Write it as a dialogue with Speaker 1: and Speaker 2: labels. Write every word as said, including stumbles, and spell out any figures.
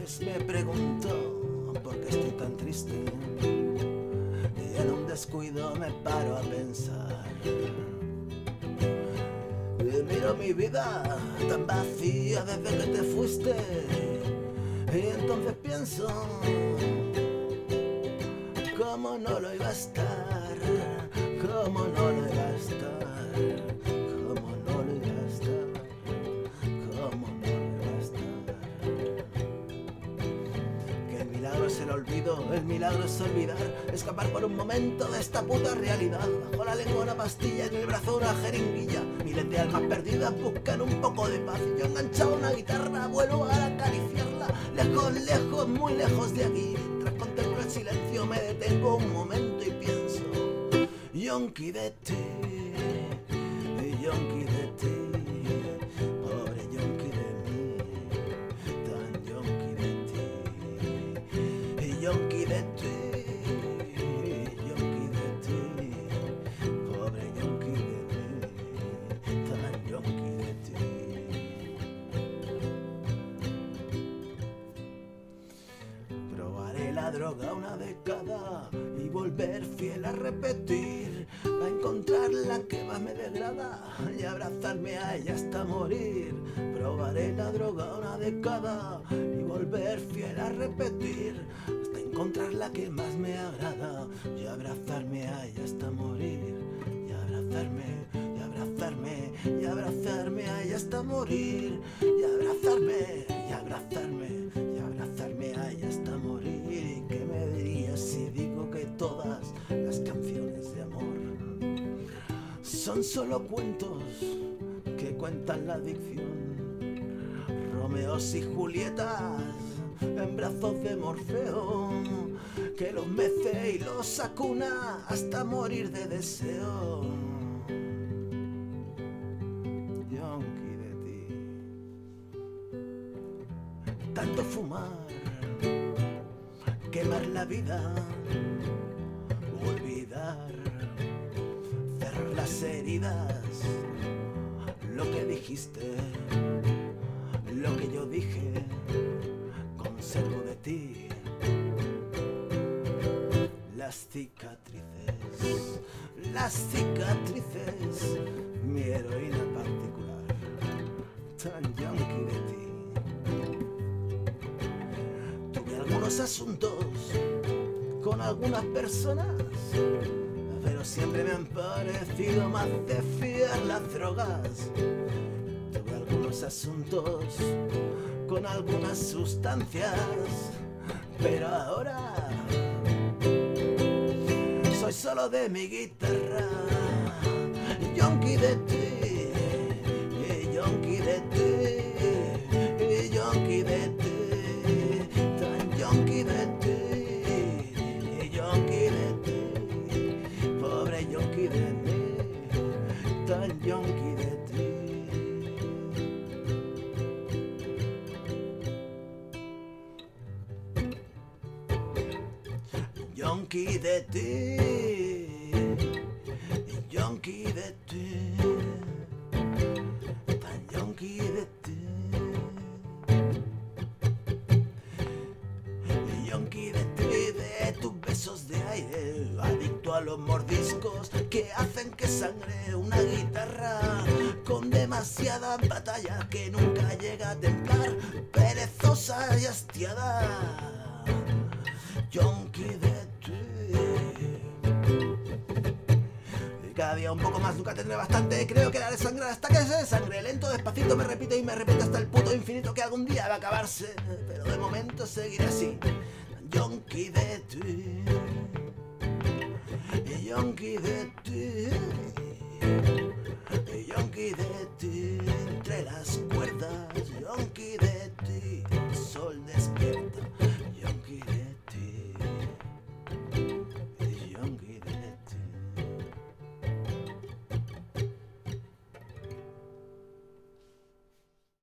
Speaker 1: veces me pregunto por qué estoy tan triste y en un descuido me paro a pensar. Y miro mi vida tan vacía desde que te fuiste y entonces pienso cómo no lo iba a estar, cómo no lo iba a estar, cómo no lo iba a estar, cómo no lo iba a estar. Que el milagro es el olvido, el milagro es olvidar, escapar por un momento de esta puta realidad. Bajo la lengua una pastilla, en el brazo una jeringuilla, miles de almas perdidas buscan un poco de paz. Yo enganchado a una guitarra, vuelvo a acariciarla, lejos, lejos, muy lejos de aquí. Tras contemplar el silencio me detengo un momento y pienso: yonki de ti, yonki de ti, pobre yonki de mí, tan yonki de ti, yonki de ti, yonki de ti, pobre yonki de mí, tan yonki de ti. Probaré la droga una década y volver fiel a repetir, a encontrar la que más me degrada y abrazarme a ella hasta morir. Probaré la droga una década y volver fiel a repetir, hasta encontrar la que más me agrada y abrazarme a ella hasta morir. Y abrazarme, y abrazarme, y abrazarme a ella hasta morir. Y abrazarme, y abrazarme, y abrazarme a ella hasta morir. ¿Y qué me dirías si digo que todas las canciones de amor son solo cuentos que cuentan la adicción? Romeos y Julietas en brazos de Morfeo, que los mece y los acuna hasta morir de deseo. Yonki de ti. Tanto fumar, quemar la vida, olvidar, cerrar las heridas, lo que dijiste, lo que yo dije, conservo de ti las cicatrices, las cicatrices, mi heroína particular, tan yonki de ti. Tuve algunos asuntos con algunas personas, pero siempre me han parecido más de fiar las drogas. Tuve algunos asuntos con algunas sustancias, pero ahora soy solo de mi guitarra. Yonki de ti, yonki de ti, yonki de ti, tan yonki de ti, yonki de ti, pobre yonki de mí, tan yonki de ti. Yonki de ti, yonki de ti, tan yonki de ti, yonki de ti, de tus besos de aire, adicto a los mordiscos que hacen que sangre una guitarra con demasiada batalla que nunca llega a templar, perezosa y hastiada. Yonki de ti. Cada día un poco más, nunca tendré bastante. Creo que la haré sangrar hasta que se desangre. Lento, despacito, me repite y me repite hasta el puto infinito que algún día va a acabarse. Pero de momento seguiré así. Yonki de ti, yonki de ti, yonki de ti, entre las cuerdas, yonki de ti.